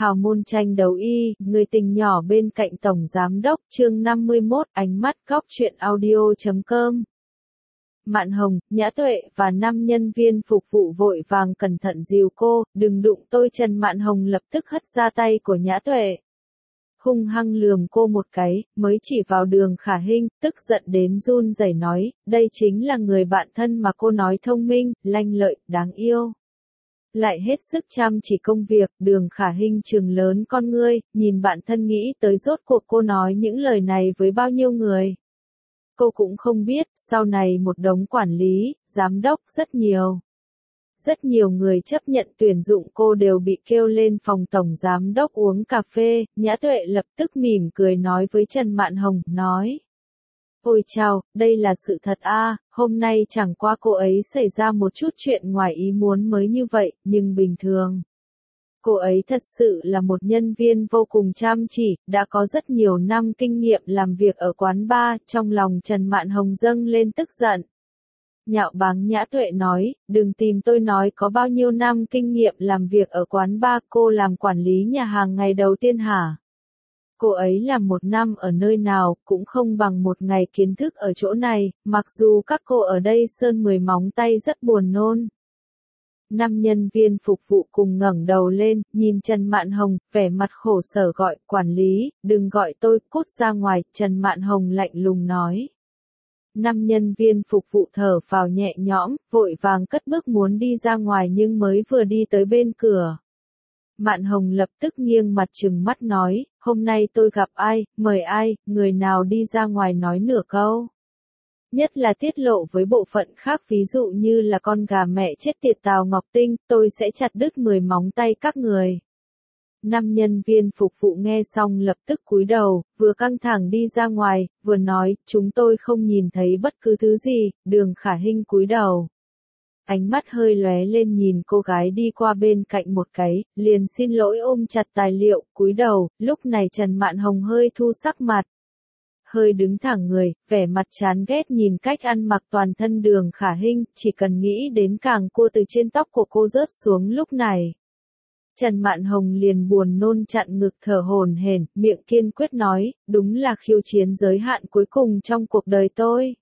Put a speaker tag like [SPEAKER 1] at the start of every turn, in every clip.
[SPEAKER 1] Hào môn tranh đấu y, người tình nhỏ bên cạnh tổng giám đốc, chương 51, ánh mắt góc truyện audio.com. Mạn Hồng, Nhã Tuệ và 5 nhân viên phục vụ vội vàng cẩn thận dìu cô, đừng đụng tôi. Trần Mạn Hồng lập tức hất ra tay của Nhã Tuệ, hung hăng lườm cô một cái, mới chỉ vào Đường Khả Hinh, tức giận đến run rẩy nói, đây chính là người bạn thân mà cô nói thông minh, lanh lợi, đáng yêu. Lại hết sức chăm chỉ công việc. Đường Khả Hinh trừng lớn con ngươi, nhìn bạn thân nghĩ tới rốt cuộc cô nói những lời này với bao nhiêu người. Cô cũng không biết, sau này một đống quản lý, giám đốc rất nhiều. Rất nhiều người chấp nhận tuyển dụng cô đều bị kêu lên phòng tổng giám đốc uống cà phê. Nhã Tuệ lập tức mỉm cười nói với Trần Mạn Hồng, nói. Ôi chào, đây là sự thật a, hôm nay chẳng qua cô ấy xảy ra một chút chuyện ngoài ý muốn mới như vậy, nhưng bình thường. Cô ấy thật sự là một nhân viên vô cùng chăm chỉ, đã có rất nhiều năm kinh nghiệm làm việc ở quán bar. Trong lòng Trần Mạn Hồng dâng lên tức giận. Nhạo báng. Nhã Tuệ nói, đừng tìm tôi nói có bao nhiêu năm kinh nghiệm làm việc ở quán bar, cô làm quản lý nhà hàng ngày đầu tiên hả? Cô ấy làm 1 năm ở nơi nào, cũng không bằng 1 ngày kiến thức ở chỗ này, mặc dù các cô ở đây sơn 10 móng tay rất buồn nôn. 5 nhân viên phục vụ cùng ngẩng đầu lên, nhìn Trần Mạn Hồng, vẻ mặt khổ sở gọi, quản lý, đừng gọi tôi, cút ra ngoài. Trần Mạn Hồng lạnh lùng nói. 5 nhân viên phục vụ thở phào nhẹ nhõm, vội vàng cất bước muốn đi ra ngoài nhưng mới vừa đi tới bên cửa. Mạn Hồng lập tức nghiêng mặt trừng mắt nói, hôm nay tôi gặp ai, mời ai, người nào đi ra ngoài nói nửa câu. Nhất là tiết lộ với bộ phận khác, ví dụ như là con gà mẹ chết tiệt Tào Ngọc Tinh, tôi sẽ chặt đứt 10 móng tay các người. 5 nhân viên phục vụ nghe xong lập tức cúi đầu, vừa căng thẳng đi ra ngoài, vừa nói, chúng tôi không nhìn thấy bất cứ thứ gì. Đường Khả Hinh cúi đầu. Ánh mắt hơi lóe lên nhìn cô gái đi qua bên cạnh một cái, liền xin lỗi ôm chặt tài liệu, cúi đầu. Lúc này Trần Mạn Hồng hơi thu sắc mặt, hơi đứng thẳng người, vẻ mặt chán ghét nhìn cách ăn mặc toàn thân Đường Khả Hinh, chỉ cần nghĩ đến càng cua từ trên tóc của cô rớt xuống lúc này. Trần Mạn Hồng liền buồn nôn chặn ngực thở hổn hển, miệng kiên quyết nói, đúng là khiêu chiến giới hạn cuối cùng trong cuộc đời tôi.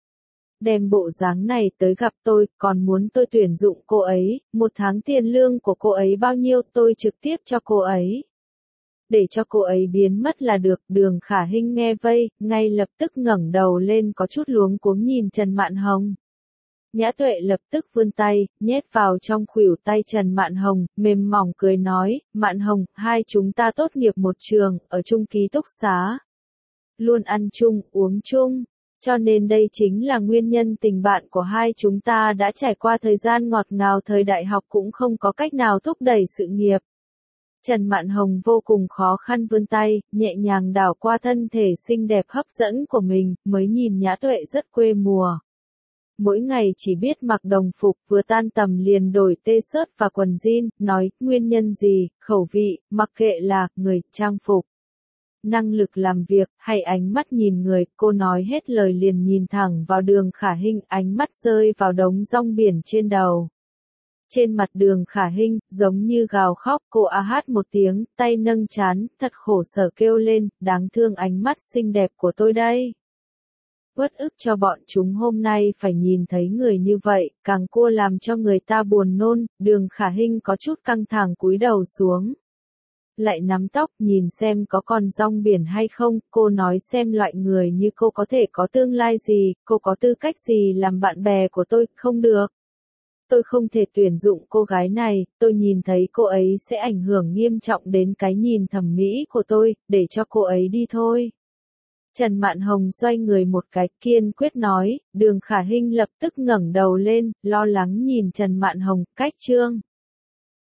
[SPEAKER 1] Đem bộ dáng này tới gặp tôi, còn muốn tôi tuyển dụng cô ấy, 1 tháng tiền lương của cô ấy bao nhiêu tôi trực tiếp cho cô ấy. Để cho cô ấy biến mất là được. Đường Khả Hinh nghe vây, ngay lập tức ngẩng đầu lên có chút luống cuống nhìn Trần Mạn Hồng. Nhã Tuệ lập tức vươn tay, nhét vào trong khuỷu tay Trần Mạn Hồng, mềm mỏng cười nói, Mạn Hồng, hai chúng ta tốt nghiệp một trường, ở chung ký túc xá. Luôn ăn chung, uống chung. Cho nên đây chính là nguyên nhân tình bạn của hai chúng ta đã trải qua thời gian ngọt ngào thời đại học cũng không có cách nào thúc đẩy sự nghiệp. Trần Mạn Hồng vô cùng khó khăn vươn tay, nhẹ nhàng đảo qua thân thể xinh đẹp hấp dẫn của mình, mới nhìn Nhã Tuệ rất quê mùa. Mỗi ngày chỉ biết mặc đồng phục, vừa tan tầm liền đổi t-shirt và quần jean, nói, nguyên nhân gì, khẩu vị, mặc kệ là, người, trang phục, năng lực làm việc, hay ánh mắt nhìn người, cô nói hết lời liền nhìn thẳng vào Đường Khả Hinh, ánh mắt rơi vào đống rong biển trên đầu. Trên mặt Đường Khả Hinh, giống như gào khóc, cô a hát một tiếng, tay nâng trán, thật khổ sở kêu lên, đáng thương ánh mắt xinh đẹp của tôi đây. Uất ức cho bọn chúng hôm nay phải nhìn thấy người như vậy, càng cua làm cho người ta buồn nôn. Đường Khả Hinh có chút căng thẳng cúi đầu xuống. Lại nắm tóc nhìn xem có còn rong biển hay không, cô nói xem loại người như cô có thể có tương lai gì, cô có tư cách gì làm bạn bè của tôi, không được. Tôi không thể tuyển dụng cô gái này, tôi nhìn thấy cô ấy sẽ ảnh hưởng nghiêm trọng đến cái nhìn thẩm mỹ của tôi, để cho cô ấy đi thôi. Trần Mạn Hồng xoay người một cái, kiên quyết nói. Đường Khả Hinh lập tức ngẩng đầu lên, lo lắng nhìn Trần Mạn Hồng, cách chương.